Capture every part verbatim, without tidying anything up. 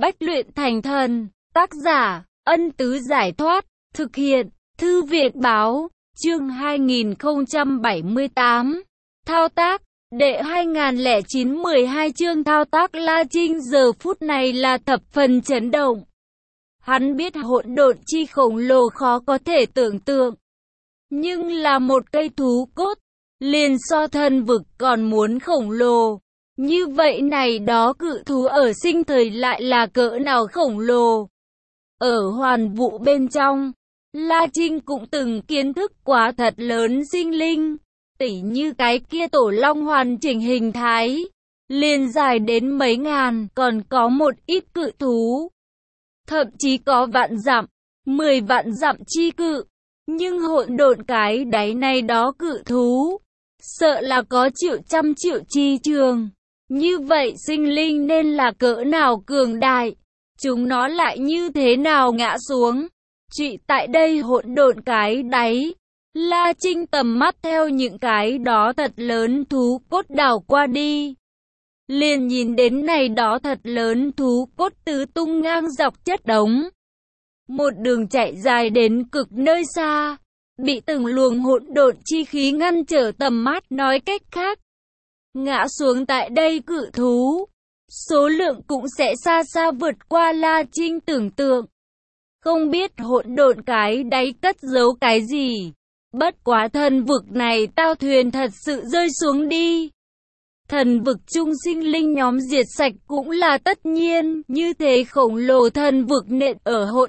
Bách luyện thành thần. Tác giả, Ân Tứ Giải Thoát. Thực hiện, Thư viện Báo. Chương hai nghìn không trăm bảy mươi tám. Thao tác, đệ hai nghìn lẻ chín mười hai chương thao tác La Trinh giờ phút này là thập phần chấn động. Hắn biết hỗn độn chi khổng lồ khó có thể tưởng tượng. Nhưng là một cây thú cốt, liền so thân vực còn muốn khổng lồ. Như vậy này đó cự thú ở sinh thời lại là cỡ nào khổng lồ. Ở hoàn vũ bên trong, La Trinh cũng từng kiến thức quá thật lớn sinh linh. Tỉ như cái kia tổ long hoàn chỉnh hình thái, liền dài đến mấy ngàn, còn có một ít cự thú. Thậm chí có vạn dặm, mười vạn dặm chi cự. Nhưng hỗn độn cái đáy này đó cự thú, sợ là có triệu trăm triệu chi trường. Như vậy sinh linh nên là cỡ nào cường đại, chúng nó lại như thế nào ngã xuống. Trụy tại đây hỗn độn cái đáy, La Trinh tầm mắt theo những cái đó thật lớn thú cốt đảo qua đi. Liền nhìn đến này đó thật lớn thú cốt tứ tung ngang dọc chất đống. Một đường chạy dài đến cực nơi xa, bị từng luồng hỗn độn chi khí ngăn trở tầm mắt, nói cách khác. Ngã xuống tại đây cự thú, số lượng cũng sẽ xa xa vượt qua La Trinh tưởng tượng. Không biết hỗn độn cái đáy cất giấu cái gì. Bất quá thần vực này tao thuyền thật sự rơi xuống đi. Thần vực trung sinh linh nhóm diệt sạch cũng là tất nhiên. Như thế khổng lồ thần vực nện ở hỗn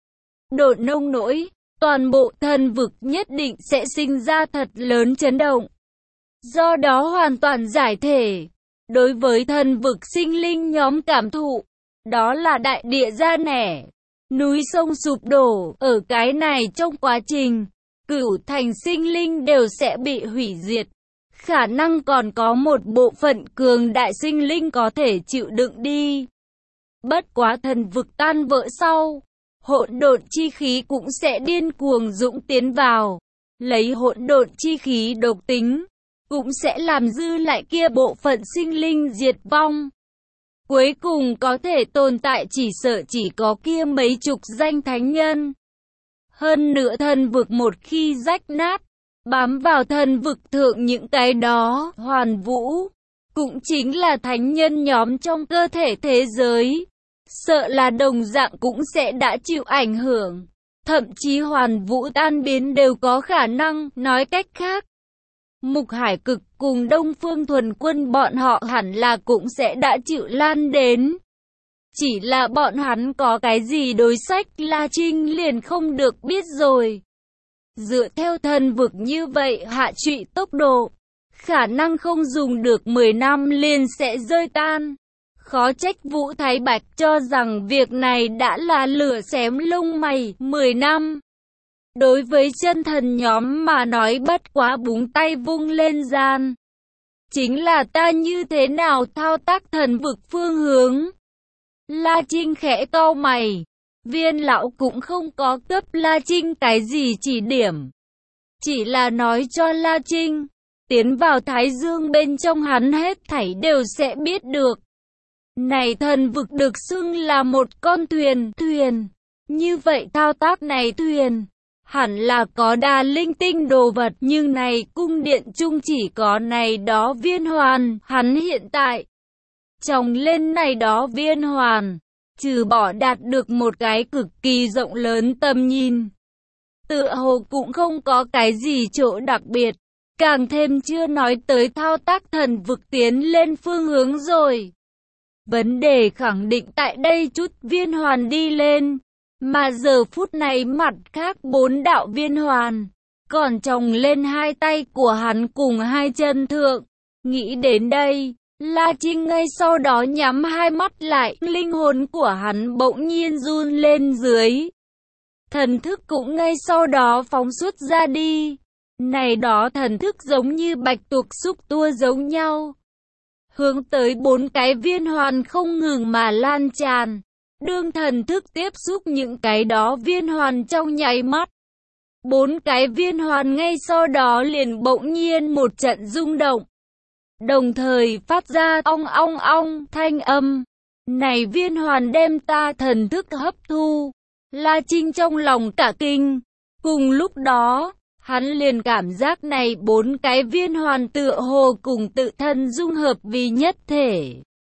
độn nông nỗi, toàn bộ thần vực nhất định sẽ sinh ra thật lớn chấn động. Do đó hoàn toàn giải thể. Đối với thần vực sinh linh nhóm cảm thụ, đó là đại địa ra nẻ, núi sông sụp đổ. Ở cái này trong quá trình, cửu thành sinh linh đều sẽ bị hủy diệt. Khả năng còn có một bộ phận cường đại sinh linh có thể chịu đựng đi. Bất quá thần vực tan vỡ sau, hỗn độn chi khí cũng sẽ điên cuồng dũng tiến vào. Lấy hỗn độn chi khí độc tính, cũng sẽ làm dư lại kia bộ phận sinh linh diệt vong. Cuối cùng có thể tồn tại chỉ sợ chỉ có kia mấy chục danh thánh nhân. Hơn nữa thần vực một khi rách nát, bám vào thần vực thượng những cái đó hoàn vũ, cũng chính là thánh nhân nhóm trong cơ thể thế giới, sợ là đồng dạng cũng sẽ đã chịu ảnh hưởng. Thậm chí hoàn vũ tan biến đều có khả năng. Nói cách khác, Mục Hải Cực cùng Đông Phương Thuần Quân bọn họ hẳn là cũng sẽ đã chịu lan đến. Chỉ là bọn hắn có cái gì đối sách La Trinh liền không được biết rồi. Dựa theo thần vực như vậy hạ trụy tốc độ, khả năng không dùng được mười năm liền sẽ rơi tan. Khó trách Vũ Thái Bạch cho rằng việc này đã là lửa xém lông mày. Mười năm đối với chân thần nhóm mà nói bất quá búng tay vung lên gian. Chính là ta như thế nào thao tác thần vực phương hướng. La Trinh khẽ cau mày. Viên lão cũng không có cấp La Trinh cái gì chỉ điểm. Chỉ là nói cho La Trinh, tiến vào Thái Dương bên trong hắn hết thảy đều sẽ biết được. Này thần vực được xưng là một con thuyền, thuyền. Như vậy thao tác này thuyền, hẳn là có đa linh tinh đồ vật, nhưng này cung điện chung chỉ có này đó viên hoàn. Hắn hiện tại trồng lên này đó viên hoàn, trừ bỏ đạt được một cái cực kỳ rộng lớn tầm nhìn, tựa hồ cũng không có cái gì chỗ đặc biệt. Càng thêm chưa nói tới thao tác thần vực tiến lên phương hướng rồi. Vấn đề khẳng định tại đây chút viên hoàn đi lên, mà giờ phút này mặt khác bốn đạo viên hoàn, còn trồng lên hai tay của hắn cùng hai chân thượng. Nghĩ đến đây, La Trinh ngay sau đó nhắm hai mắt lại, linh hồn của hắn bỗng nhiên run lên dưới. Thần thức cũng ngay sau đó phóng xuất ra đi. Này đó thần thức giống như bạch tuộc xúc tua giống nhau, hướng tới bốn cái viên hoàn không ngừng mà lan tràn. Đương thần thức tiếp xúc những cái đó viên hoàn trong nháy mắt, bốn cái viên hoàn ngay sau đó liền bỗng nhiên một trận rung động, đồng thời phát ra ong ong ong thanh âm. Này viên hoàn đem ta thần thức hấp thu. La Trinh trong lòng cả kinh. Cùng lúc đó, hắn liền cảm giác này bốn cái viên hoàn tựa hồ cùng tự thân dung hợp vì nhất thể.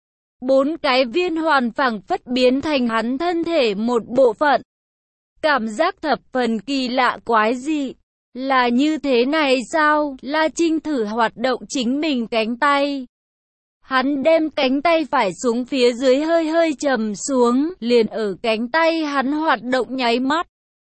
Bốn cái viên hoàn phảng phất biến thành hắn thân thể một bộ phận. Cảm giác thập phần kỳ lạ quái dị. Là như thế này sao? La Trinh thử hoạt động chính mình cánh tay. Hắn đem cánh tay phải xuống phía dưới hơi hơi trầm xuống, liền ở cánh tay hắn hoạt động nháy mắt.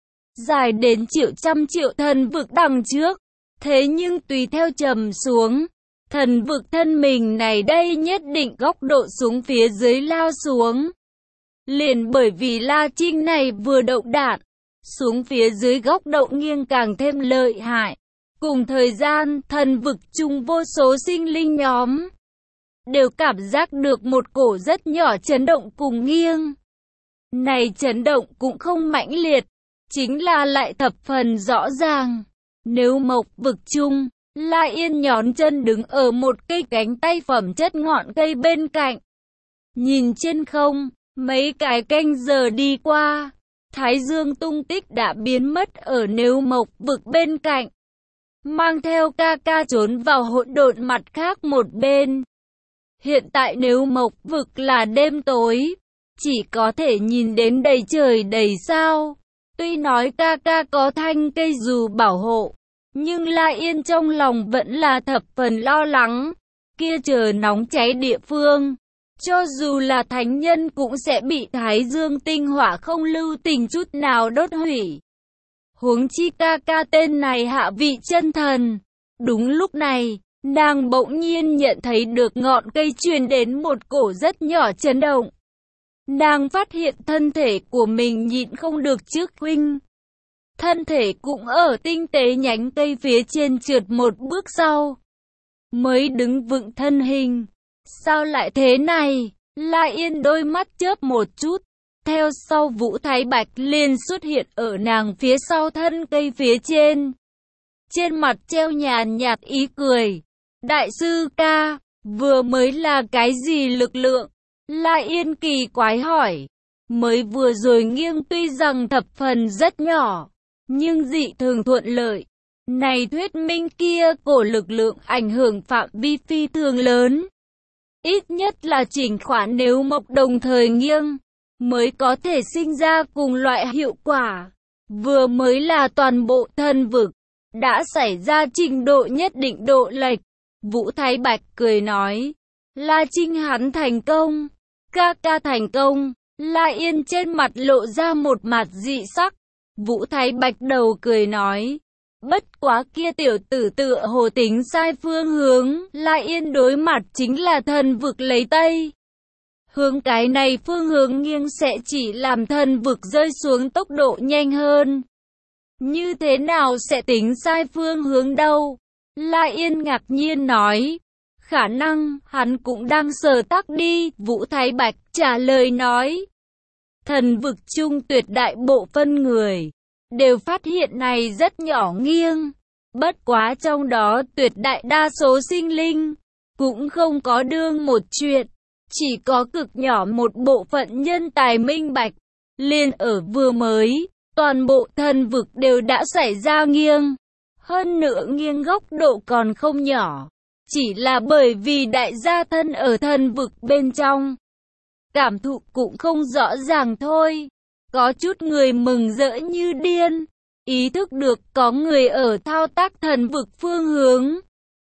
Dài đến triệu trăm triệu thần vực đằng trước. Thế nhưng tùy theo trầm xuống, thần vực thân mình này đây nhất định góc độ xuống phía dưới lao xuống. Liền bởi vì La Trinh này vừa động đạn, xuống phía dưới góc độ nghiêng càng thêm lợi hại. Cùng thời gian, thần vực chung vô số sinh linh nhóm đều cảm giác được một cổ rất nhỏ chấn động cùng nghiêng. Này chấn động cũng không mãnh liệt, chính là lại thập phần rõ ràng. Nếu mộc vực chung, La Yên nhón chân đứng ở một cây cánh tay phẩm chất ngọn cây bên cạnh. Nhìn trên không, mấy cái canh giờ đi qua, Thái Dương tung tích đã biến mất ở nếu mộc vực bên cạnh. Mang theo ca ca trốn vào hỗn độn mặt khác một bên. Hiện tại nếu mộc vực là đêm tối, chỉ có thể nhìn đến đầy trời đầy sao. Tuy nói ca ca có thanh cây dù bảo hộ, nhưng La Yên trong lòng vẫn là thập phần lo lắng. Kia chờ nóng cháy địa phương, cho dù là thánh nhân cũng sẽ bị Thái Dương tinh hỏa không lưu tình chút nào đốt hủy. Huống chi ca ca tên này hạ vị chân thần. Đúng lúc này, nàng bỗng nhiên nhận thấy được ngọn cây truyền đến một cổ rất nhỏ chấn động. Nàng phát hiện thân thể của mình nhịn không được trước huynh. Thân thể cũng ở tinh tế nhánh cây phía trên trượt một bước sau. Mới đứng vững thân hình. Sao lại thế này? La Yên đôi mắt chớp một chút. Theo sau Vũ Thái Bạch liền xuất hiện ở nàng phía sau thân cây phía trên. Trên mặt treo nhàn nhạt ý cười. Đại sư ca, vừa mới là cái gì lực lượng? La Yên kỳ quái hỏi. Mới vừa rồi nghiêng tuy rằng thập phần rất nhỏ, nhưng dị thường thuận lợi. Này thuyết minh kia cổ lực lượng ảnh hưởng phạm vi phi thường lớn. Ít nhất là chỉnh khoản nếu mộc đồng thời nghiêng, mới có thể sinh ra cùng loại hiệu quả. Vừa mới là toàn bộ thân vực, đã xảy ra trình độ nhất định độ lệch. Vũ Thái Bạch cười nói, La Trinh hắn thành công, ca ca thành công. La Yên trên mặt lộ ra một mặt dị sắc. Vũ Thái Bạch đầu cười nói, bất quá kia tiểu tử tựa hồ tính sai phương hướng. La Yên đối mặt chính là thần vực lấy Tây. Hướng cái này phương hướng nghiêng sẽ chỉ làm thần vực rơi xuống tốc độ nhanh hơn. Như thế nào sẽ tính sai phương hướng đâu? La Yên ngạc nhiên nói, khả năng hắn cũng đang sờ tắc đi. Vũ Thái Bạch trả lời nói, thần vực chung tuyệt đại bộ phân người đều phát hiện này rất nhỏ nghiêng. Bất quá trong đó tuyệt đại đa số sinh linh cũng không có đương một chuyện. Chỉ có cực nhỏ một bộ phận nhân tài minh bạch. Liên ở vừa mới, toàn bộ thần vực đều đã xảy ra nghiêng. Hơn nữa nghiêng góc độ còn không nhỏ. Chỉ là bởi vì đại gia thân ở thần vực bên trong, cảm thụ cũng không rõ ràng thôi. Có chút người mừng rỡ như điên, ý thức được có người ở thao tác thần vực phương hướng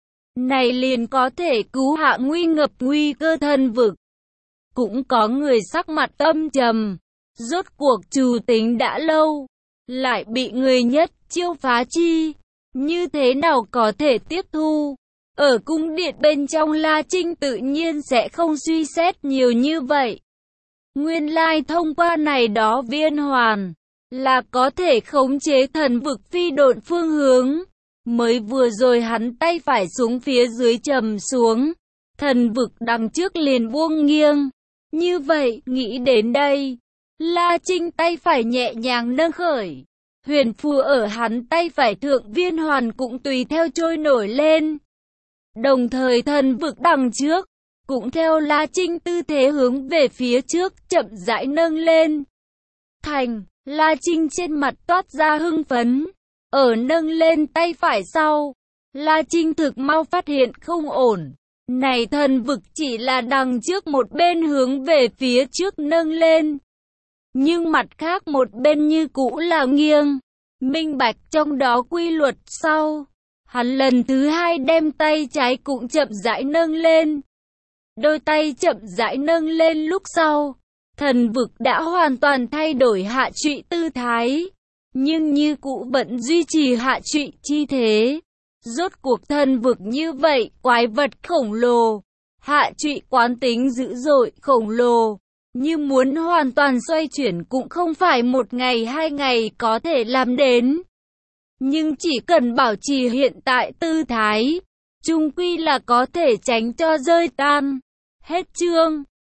này liền có thể cứu hạ nguy ngập nguy cơ thần vực. Cũng có người sắc mặt âm trầm, rốt cuộc trù tính đã lâu, lại bị người nhất chiêu phá chi, như thế nào có thể tiếp thu. Ở cung điện bên trong La Trinh tự nhiên sẽ không suy xét nhiều như vậy. Nguyên lai thông qua này đó viên hoàn, là có thể khống chế thần vực phi độn phương hướng. Mới vừa rồi hắn tay phải xuống phía dưới trầm xuống, thần vực đằng trước liền buông nghiêng. Như vậy, nghĩ đến đây, La Trinh tay phải nhẹ nhàng nâng khởi. Huyền phù ở hắn tay phải thượng viên hoàn cũng tùy theo trôi nổi lên. Đồng thời thần vực đằng trước, cũng theo La Trinh tư thế hướng về phía trước, chậm rãi nâng lên. Thành, La Trinh trên mặt toát ra hưng phấn. Ở nâng lên tay phải sau, La Trinh thực mau phát hiện không ổn. Này thần vực chỉ là đằng trước một bên hướng về phía trước nâng lên. Nhưng mặt khác một bên như cũ là nghiêng. Minh bạch trong đó quy luật sau. Hắn lần thứ hai đem tay trái cũng chậm rãi nâng lên. Đôi tay chậm rãi nâng lên lúc sau. Thần vực đã hoàn toàn thay đổi hạ trụy tư thái. Nhưng như cũ vẫn duy trì hạ trụy chi thế. Rốt cuộc thần vực như vậy, quái vật khổng lồ. Hạ trụy quán tính dữ dội khổng lồ. Như muốn hoàn toàn xoay chuyển cũng không phải một ngày hai ngày có thể làm đến. Nhưng chỉ cần bảo trì hiện tại tư thái, chung quy là có thể tránh cho rơi tan. Hết chương.